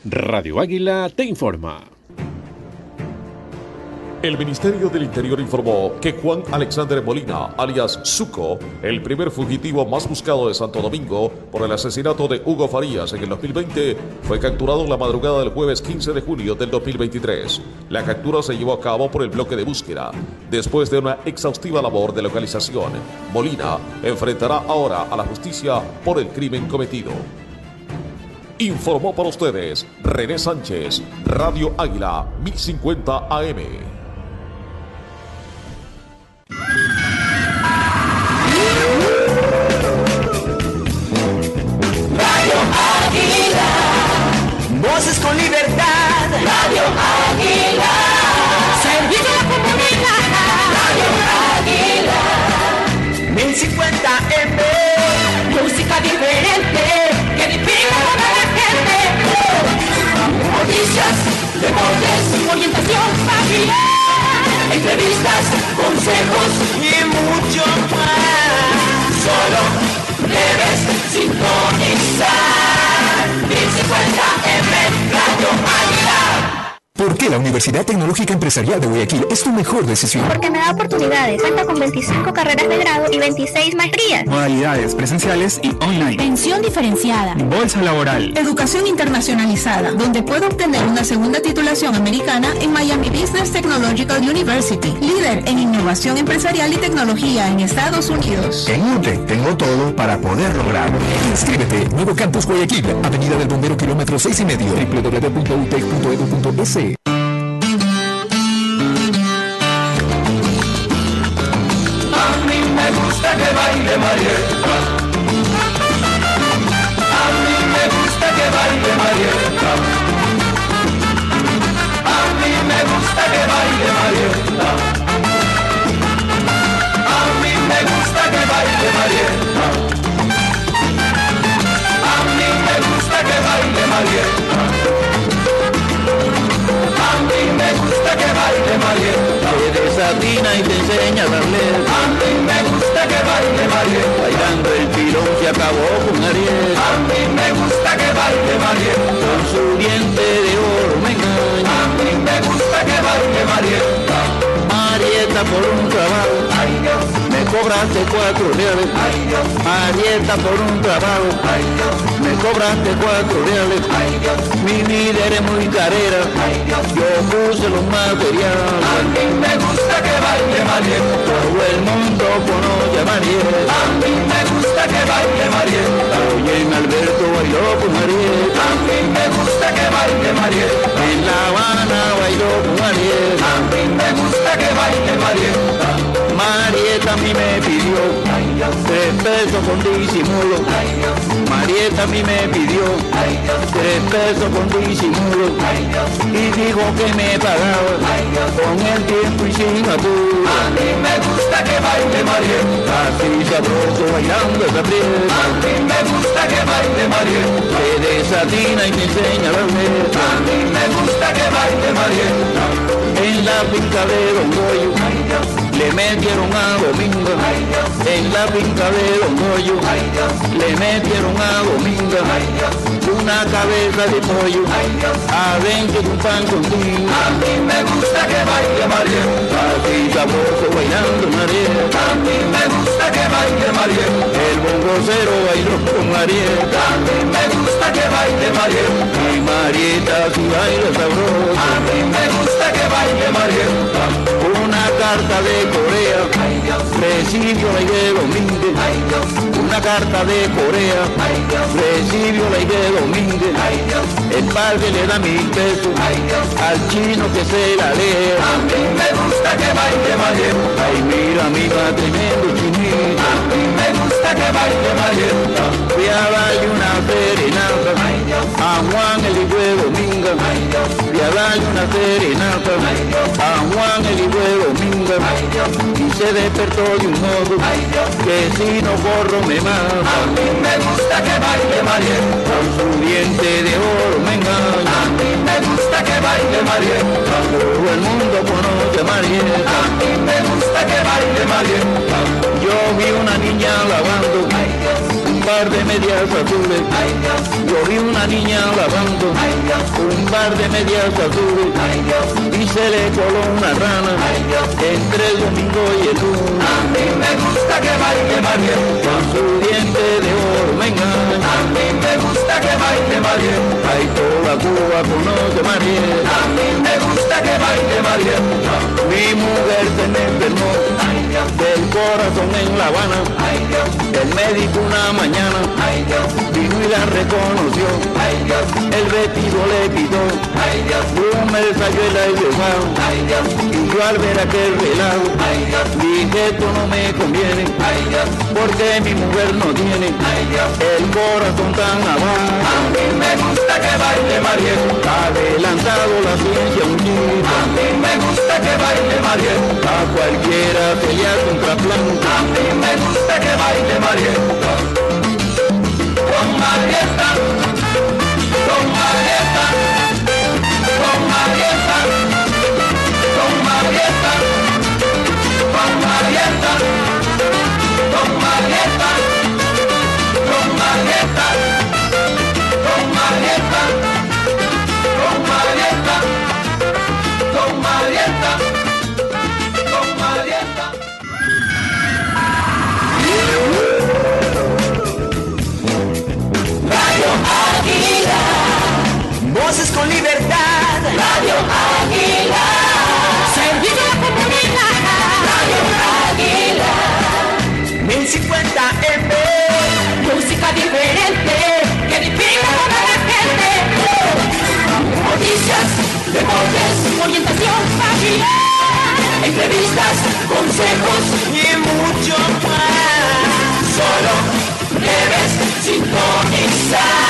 Radio Águila te informa. El Ministerio del Interior informó que Juan Alexander Molina, alias Zuco, el primer fugitivo más buscado de Santo Domingo por el asesinato de Hugo Farías en el 2020, fue capturado en la madrugada del jueves 15 de junio del 2023. La captura se llevó a cabo por el bloque de búsqueda. Después de una exhaustiva labor de localización, Molina enfrentará ahora a la justicia por el crimen cometido. Informó para ustedes René Sánchez, Radio Águila 1050 AM. Radio Águila, voces con libertad. Radio Águila, servicio a la comunidad. Radio Águila, 1050 M, música diferente que edifica a la gente. Noticias, deportes, orientación familiar, entrevistas, consejos y mucho más. Solo debes sintonizar 1050 M Radio Águila. ¿Por qué la Universidad Tecnológica Empresarial de Guayaquil es tu mejor decisión? Porque me da oportunidades. Cuenta con 25 carreras de grado y 26 maestrías. Modalidades presenciales y online. Pensión diferenciada. Bolsa laboral. Educación internacionalizada, donde puedo obtener una segunda titulación americana en Miami Business Technological University. Líder en innovación empresarial y tecnología en Estados Unidos. En UTE tengo todo para poder lograrlo. Inscríbete. Nuevo Campus Guayaquil. Avenida del Bombero, kilómetro 6,5. www.utec.edu.es. Que baile Marieta, a mí me gusta que baile Marieta, a mí me gusta que baile Marieta, a mí me gusta que baile Marieta, a mí me gusta que baile Marieta, a mí me gusta que baile Marieta, te desatina y te enseña a darle. A mí me gusta que baile Marieta, bailando el pilón se acabó con Ariel. A mí me gusta que baile Marieta, con su diente de oro me engaña. A mí me gusta que baile Marieta, Marieta por un trabajo, ay Dios, me cobraste 4 reales. Ay Dios, Marieta por un trabajo, ay Dios, me cobraste 4 reales. Ay Dios, mi vida eres muy carera, ay Dios, yo puse los materiales. A mí me gusta que baile Marieta, todo el mundo conoce a Marieta. A mí me gusta que baile Marieta, oye en Alberto bailó con Marieta. A mí me gusta que baile Marieta, en La Habana bailó con Marieta. A mí me gusta que baile Marieta, Marieta a mí me pidió 3 pesos con disimulo. Marieta a mí me pidió 3 pesos con disimulo. Y dijo que me pagaba con el tiempo y sin apuro. A mí me gusta que baile Marieta, así sabroso bailando esa prieta. A mí me gusta que baile Marieta, te desatina y te enseña a bailar. A mí me gusta que baile Marieta, en la finca de Don Goyo le metieron a Dominga. En la finca de Don Goyo le metieron a Dominga una cabeza de pollo adentro de un pan con tin. A mí me gusta que baile Marieta, así sabroso bailando Marieta. A mí me gusta que baile Marieta, el bongocero bailó con Marieta. A mí me gusta que baile Marieta, y Marieta si baila sabroso. A mí me gusta que baile Marieta, una carta de Corea recibió la de Domínguez. Una carta de Corea recibió la de Domínguez. El padre le da 1.000 pesos al chino que se la lee. A mí me gusta que baile Marieta, ay mira tremendo chinito. A mí me gusta que baile Marieta, voy a darle una serenata a Juan el hijo de Dominga. Voy a darle una serenata a Juan el hijo de Dominga. Y se despertó de un modo que si no corro me mata. A mí me gusta que baile Marieta, con su diente de oro me engaña. A mí me gusta que baile Marieta, todo el mundo conoce a Marieta. A mí me gusta que baile Marieta, yo vi una niña lavando un par de medias azules, yo vi una niña lavando un par de medias azules, y se le coló una rana entre el domingo y el lunes. A mí me gusta que baile María, Con su diente de oro me engaña. a mí me gusta que baile María, Ay, toda Cuba conoce María. a mí me gusta que baile María. Mi mujer se me enfermó del corazón en La Habana. El médico una mañana vino y la reconoció. El vestido le quitó, un mensaje la llevaba. Y yo al ver aquel relajo dije, esto no me conviene, porque mi mujer no tiene el corazón tan abajo. A mí me gusta que baile María, Adelantado la ciencia un día, a mí me gusta que baile María, a cualquiera se le hace un trasplante. a mí me gusta que baile María. Con Marieta, con Marieta, con Marieta, con Marieta, con Marieta, con Marieta, con Marieta, con Marieta, con Marieta, con Marieta, con Marieta. Radio Águila, Voces con libertad. Radio Águila, servicio a la comunidad. Radio Águila, 1050 M. música diferente que edifica a toda la gente. Noticias, deportes, orientación familiar, entrevistas, consejos Y mucho más. Solo debes sintonizar